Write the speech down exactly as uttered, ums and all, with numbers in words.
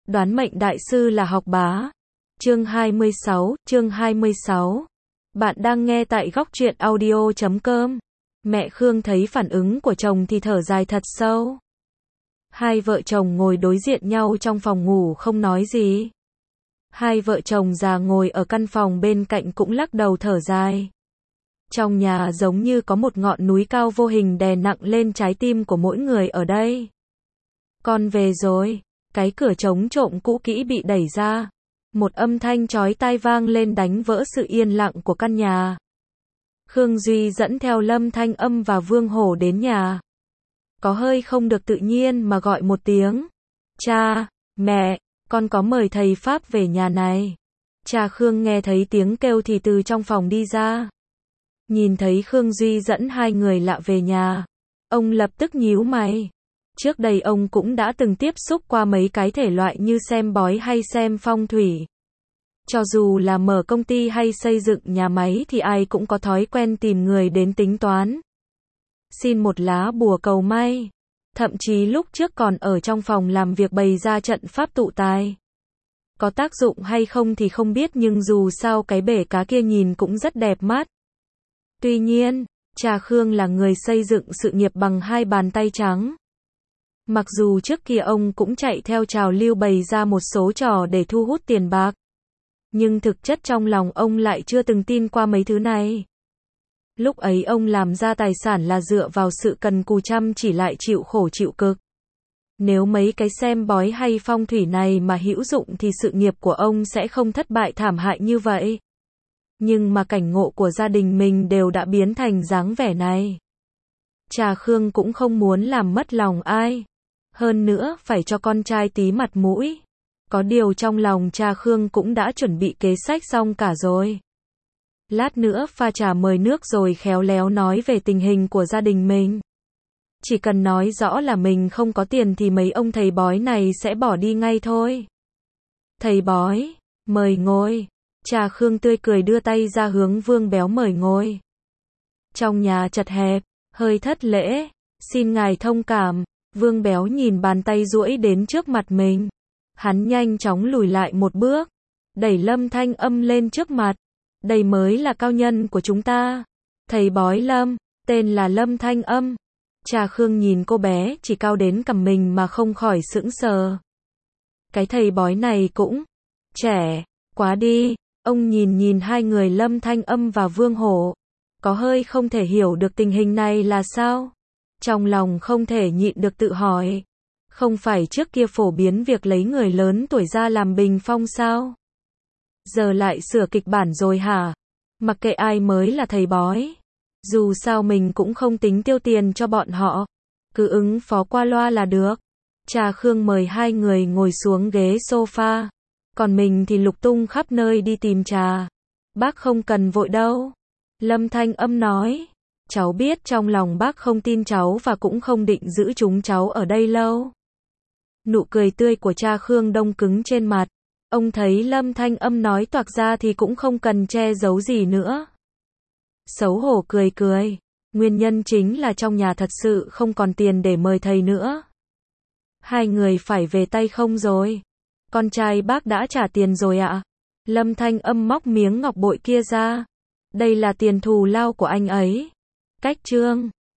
Đoán mệnh đại sư là học bá. Chương hai mươi sáu, chương hai mươi sáu. Bạn đang nghe tại góc truyện audio chấm com. Mẹ Khương thấy phản ứng của chồng thì thở dài thật sâu. Hai vợ chồng ngồi đối diện nhau trong phòng ngủ không nói gì. Hai vợ chồng già ngồi ở căn phòng bên cạnh cũng lắc đầu thở dài. Trong nhà giống như có một ngọn núi cao vô hình đè nặng lên trái tim của mỗi người ở đây. Con về rồi. Cái cửa trống trộm cũ kỹ bị đẩy ra. Một âm thanh chói tai vang lên đánh vỡ sự yên lặng của căn nhà. Khương Duy dẫn theo Lâm Thanh Âm và Vương Hổ đến nhà. Có hơi không được tự nhiên mà gọi một tiếng. Cha, mẹ, con có mời thầy Pháp về nhà này. Cha Khương nghe thấy tiếng kêu thì từ trong phòng đi ra. Nhìn thấy Khương Duy dẫn hai người lạ về nhà. Ông lập tức nhíu mày. Trước đây ông cũng đã từng tiếp xúc qua mấy cái thể loại như xem bói hay xem phong thủy. Cho dù là mở công ty hay xây dựng nhà máy thì ai cũng có thói quen tìm người đến tính toán. Xin một lá bùa cầu may. Thậm chí lúc trước còn ở trong phòng làm việc bày ra trận pháp tụ tài. Có tác dụng hay không thì không biết nhưng dù sao cái bể cá kia nhìn cũng rất đẹp mắt. Tuy nhiên, cha Khương là người xây dựng sự nghiệp bằng hai bàn tay trắng. Mặc dù trước kia ông cũng chạy theo trào lưu bày ra một số trò để thu hút tiền bạc. Nhưng thực chất trong lòng ông lại chưa từng tin qua mấy thứ này. Lúc ấy ông làm ra tài sản là dựa vào sự cần cù chăm chỉ lại chịu khổ chịu cực. Nếu mấy cái xem bói hay phong thủy này mà hữu dụng thì sự nghiệp của ông sẽ không thất bại thảm hại như vậy. Nhưng mà cảnh ngộ của gia đình mình đều đã biến thành dáng vẻ này. Cha Khương cũng không muốn làm mất lòng ai. Hơn nữa phải cho con trai tí mặt mũi. Có điều trong lòng cha Khương cũng đã chuẩn bị kế sách xong cả rồi. Lát nữa pha trà mời nước rồi khéo léo nói về tình hình của gia đình mình. Chỉ cần nói rõ là mình không có tiền thì mấy ông thầy bói này sẽ bỏ đi ngay thôi. Thầy bói, mời ngồi. Cha Khương tươi cười đưa tay ra hướng Vương Béo mời ngồi. Trong nhà chật hẹp, hơi thất lễ, xin ngài thông cảm. Vương Béo nhìn bàn tay duỗi đến trước mặt mình. Hắn nhanh chóng lùi lại một bước, đẩy Lâm Thanh Âm lên trước mặt. Đây mới là cao nhân của chúng ta. Thầy bói Lâm, tên là Lâm Thanh Âm. Cha Khương nhìn cô bé chỉ cao đến cằm mình mà không khỏi sững sờ. Cái thầy bói này cũng trẻ quá đi. Ông nhìn nhìn hai người Lâm Thanh Âm và Vương Hổ. Có hơi không thể hiểu được tình hình này là sao. Trong lòng không thể nhịn được tự hỏi. Không phải trước kia phổ biến việc lấy người lớn tuổi ra làm bình phong sao? Giờ lại sửa kịch bản rồi hả? Mặc kệ ai mới là thầy bói. Dù sao mình cũng không tính tiêu tiền cho bọn họ. Cứ ứng phó qua loa là được. Cha Khương mời hai người ngồi xuống ghế sofa. Còn mình thì lục tung khắp nơi đi tìm trà. Bác không cần vội đâu. Lâm Thanh Âm nói. Cháu biết trong lòng bác không tin cháu và cũng không định giữ chúng cháu ở đây lâu. Nụ cười tươi của cha Khương đông cứng trên mặt. Ông thấy Lâm Thanh Âm nói toạc ra thì cũng không cần che giấu gì nữa. Xấu hổ cười cười. Nguyên nhân chính là trong nhà thật sự không còn tiền để mời thầy nữa. Hai người phải về tay không rồi. Con trai bác đã trả tiền rồi ạ. Lâm Thanh Âm móc miếng ngọc bội kia ra. Đây là tiền thù lao của anh ấy. Cách trương.